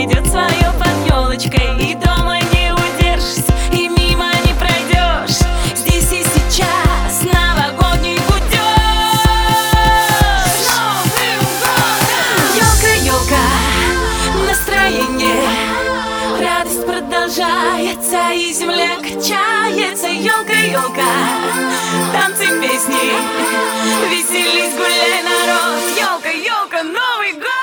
найдет свое под елочкой. И дома не удержишься, и мимо не пройдешь. Здесь и сейчас новогодний гудеж. С Новым годом! Елка, елка, настроение, радость продолжается, и земля качается. Елка, елка, танцы, песни, веселись, гуляй, народ. Елка, елка, Новый год!